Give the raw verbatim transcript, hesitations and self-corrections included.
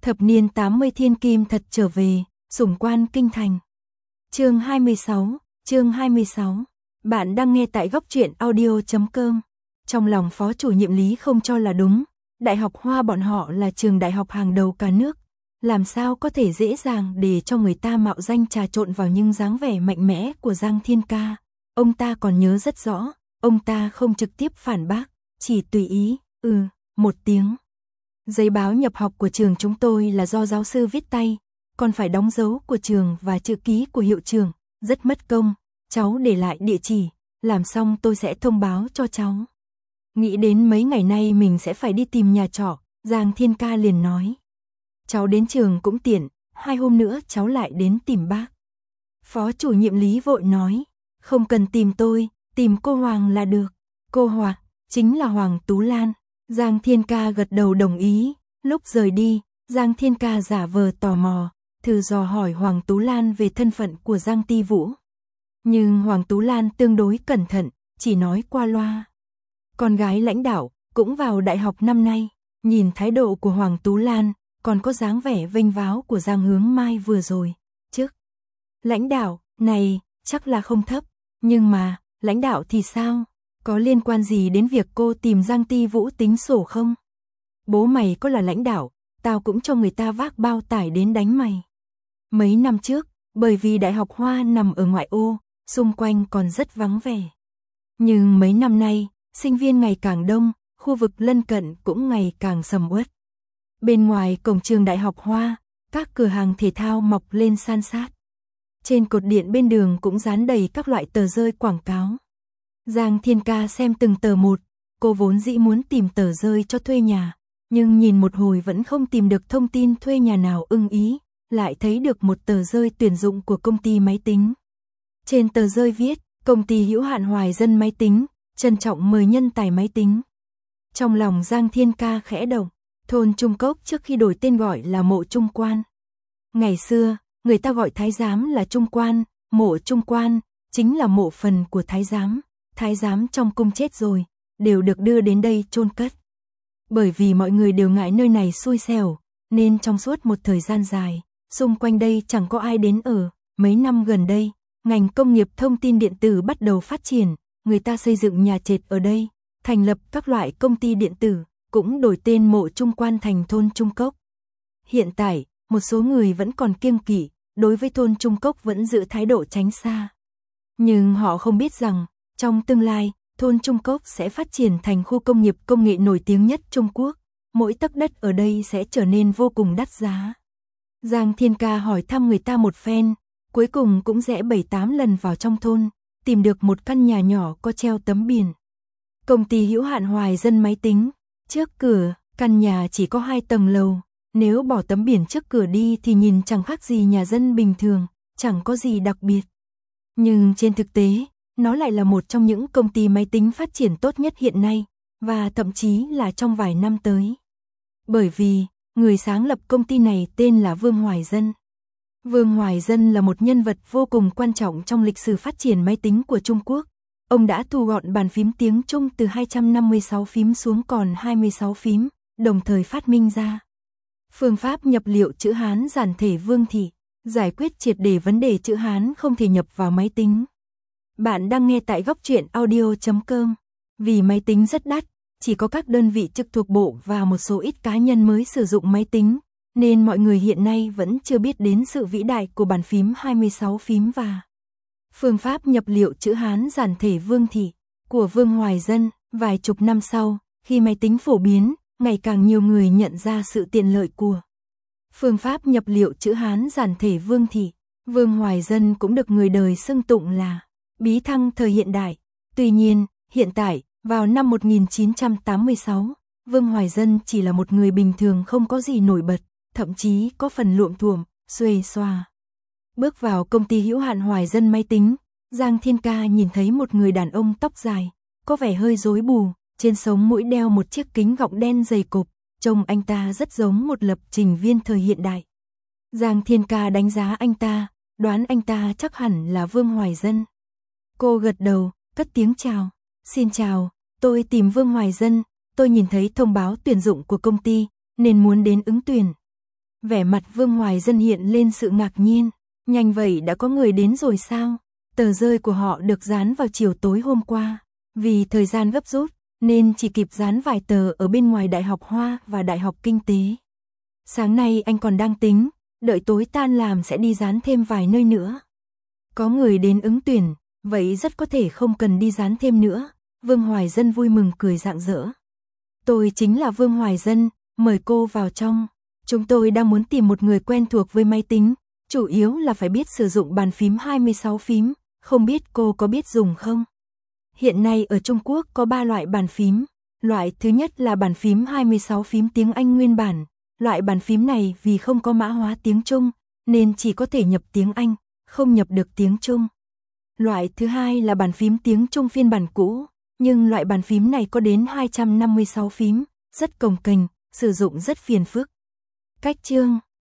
Thập niên tám mươi thiên kim thật trở về, sủng quan kinh thành. Chương hai mươi sáu, chương hai mươi sáu. Bạn đang nghe tại góc truyện audio chấm com. Trong lòng phó chủ nhiệm Lý không cho là đúng, Đại học Hoa bọn họ là trường đại học hàng đầu cả nước, làm sao có thể dễ dàng để cho người ta mạo danh trà trộn vào nhưng dáng vẻ mạnh mẽ của Giang Thiên Ca. Ông ta còn nhớ rất rõ, ông ta không trực tiếp phản bác, chỉ tùy ý, ừ, một tiếng. Giấy báo nhập học của trường chúng tôi là do giáo sư viết tay, còn phải đóng dấu của trường và chữ ký của hiệu trưởng, rất mất công, cháu để lại địa chỉ, làm xong tôi sẽ thông báo cho cháu. Nghĩ đến mấy ngày nay mình sẽ phải đi tìm nhà trọ, Giang Thiên Ca liền nói. Cháu đến trường cũng tiện, hai hôm nữa cháu lại đến tìm bác. Phó chủ nhiệm Lý vội nói, không cần tìm tôi, tìm cô Hoàng là được. Cô Hoàng, chính là Hoàng Tú Lan. Giang Thiên Ca gật đầu đồng ý, lúc rời đi, Giang Thiên Ca giả vờ tò mò, thử dò hỏi Hoàng Tú Lan về thân phận của Giang Ti Vũ. Nhưng Hoàng Tú Lan tương đối cẩn thận, chỉ nói qua loa. Con gái lãnh đạo, cũng vào đại học năm nay, nhìn thái độ của Hoàng Tú Lan, còn có dáng vẻ vênh váo của Giang Hướng Mai vừa rồi, chức. Lãnh đạo, này, chắc là không thấp, nhưng mà, lãnh đạo thì sao? Có liên quan gì đến việc cô tìm Giang Ti Vũ tính sổ không? Bố mày có là lãnh đạo, tao cũng cho người ta vác bao tải đến đánh mày. Mấy năm trước, bởi vì Đại học Hoa nằm ở ngoại ô, xung quanh còn rất vắng vẻ. Nhưng mấy năm nay, sinh viên ngày càng đông, khu vực lân cận cũng ngày càng sầm uất. Bên ngoài cổng trường Đại học Hoa, các cửa hàng thể thao mọc lên san sát. Trên cột điện bên đường cũng dán đầy các loại tờ rơi quảng cáo. Giang Thiên Ca xem từng tờ một, cô vốn dĩ muốn tìm tờ rơi cho thuê nhà, nhưng nhìn một hồi vẫn không tìm được thông tin thuê nhà nào ưng ý, lại thấy được một tờ rơi tuyển dụng của công ty máy tính. Trên tờ rơi viết, công ty hữu hạn Hoài Dân Máy Tính, trân trọng mời nhân tài máy tính. Trong lòng Giang Thiên Ca khẽ động, thôn Trung Cốc trước khi đổi tên gọi là mộ Trung Quan. Ngày xưa, người ta gọi thái giám là Trung Quan, mộ Trung Quan, chính là mộ phần của thái giám. Thái giám trong cung chết rồi, đều được đưa đến đây chôn cất. Bởi vì mọi người đều ngại nơi này xui xẻo, nên trong suốt một thời gian dài, xung quanh đây chẳng có ai đến ở. Mấy năm gần đây, ngành công nghiệp thông tin điện tử bắt đầu phát triển, người ta xây dựng nhà trệt ở đây, thành lập các loại công ty điện tử, cũng đổi tên mộ Trung Quan thành thôn Trung Cốc. Hiện tại, một số người vẫn còn kiêng kỵ, đối với thôn Trung Cốc vẫn giữ thái độ tránh xa. Nhưng họ không biết rằng, trong tương lai, thôn Trung Cốc sẽ phát triển thành khu công nghiệp công nghệ nổi tiếng nhất Trung Quốc, mỗi tấc đất ở đây sẽ trở nên vô cùng đắt giá. Giang Thiên Ca hỏi thăm người ta một phen, cuối cùng cũng rẽ bảy tám lần vào trong thôn, tìm được một căn nhà nhỏ có treo tấm biển. Công ty hữu hạn Hoài Dân Máy Tính, trước cửa, căn nhà chỉ có hai tầng lầu, nếu bỏ tấm biển trước cửa đi thì nhìn chẳng khác gì nhà dân bình thường, chẳng có gì đặc biệt. Nhưng trên thực tế, nó lại là một trong những công ty máy tính phát triển tốt nhất hiện nay, và thậm chí là trong vài năm tới. Bởi vì, người sáng lập công ty này tên là Vương Hoài Dân. Vương Hoài Dân là một nhân vật vô cùng quan trọng trong lịch sử phát triển máy tính của Trung Quốc. Ông đã thu gọn bàn phím tiếng Trung từ hai trăm năm mươi sáu phím xuống còn hai mươi sáu phím, đồng thời phát minh ra phương pháp nhập liệu chữ Hán giản thể Vương Thị, giải quyết triệt để vấn đề chữ Hán không thể nhập vào máy tính. Bạn đang nghe tại góc truyện audio chấm com. Vì máy tính rất đắt, chỉ có các đơn vị trực thuộc bộ và một số ít cá nhân mới sử dụng máy tính, nên mọi người hiện nay vẫn chưa biết đến sự vĩ đại của bàn phím hai mươi sáu phím và phương pháp nhập liệu chữ Hán giản thể Vương Thị của Vương Hoài Dân. Vài chục năm sau, khi máy tính phổ biến, ngày càng nhiều người nhận ra sự tiện lợi của phương pháp nhập liệu chữ Hán giản thể Vương Thị. Vương Hoài Dân cũng được người đời xưng tụng là bí thăng thời hiện đại. Tuy nhiên, hiện tại, vào năm một nghìn chín trăm tám mươi sáu, Vương Hoài Dân chỉ là một người bình thường không có gì nổi bật, thậm chí có phần luộm thuộm, xuề xoa. Bước vào công ty hữu hạn Hoài Dân Máy Tính, Giang Thiên Ca nhìn thấy một người đàn ông tóc dài, có vẻ hơi rối bù, trên sống mũi đeo một chiếc kính gọng đen dày cộp, trông anh ta rất giống một lập trình viên thời hiện đại. Giang Thiên Ca đánh giá anh ta, đoán anh ta chắc hẳn là Vương Hoài Dân. Cô gật đầu, cất tiếng chào. Xin chào, tôi tìm Vương Hoài Dân, tôi nhìn thấy thông báo tuyển dụng của công ty, nên muốn đến ứng tuyển. Vẻ mặt Vương Hoài Dân hiện lên sự ngạc nhiên. Nhanh vậy đã có người đến rồi sao? Tờ rơi của họ được dán vào chiều tối hôm qua. Vì thời gian gấp rút, nên chỉ kịp dán vài tờ ở bên ngoài Đại học Hoa và Đại học Kinh tế. Sáng nay anh còn đang tính, đợi tối tan làm sẽ đi dán thêm vài nơi nữa. Có người đến ứng tuyển, vậy rất có thể không cần đi dán thêm nữa. Vương Hoài Dân vui mừng cười rạng rỡ. Tôi chính là Vương Hoài Dân, mời cô vào trong. Chúng tôi đang muốn tìm một người quen thuộc với máy tính, chủ yếu là phải biết sử dụng bàn phím hai mươi sáu phím, không biết cô có biết dùng không? Hiện nay ở Trung Quốc có ba loại bàn phím. Loại thứ nhất là bàn phím hai mươi sáu phím tiếng Anh nguyên bản. Loại bàn phím này vì không có mã hóa tiếng Trung, nên chỉ có thể nhập tiếng Anh, không nhập được tiếng Trung. Loại thứ hai là bàn phím tiếng Trung phiên bản cũ, nhưng loại bàn phím này có đến hai trăm năm mươi sáu phím, rất cồng kềnh, sử dụng rất phiền phức. Cách chương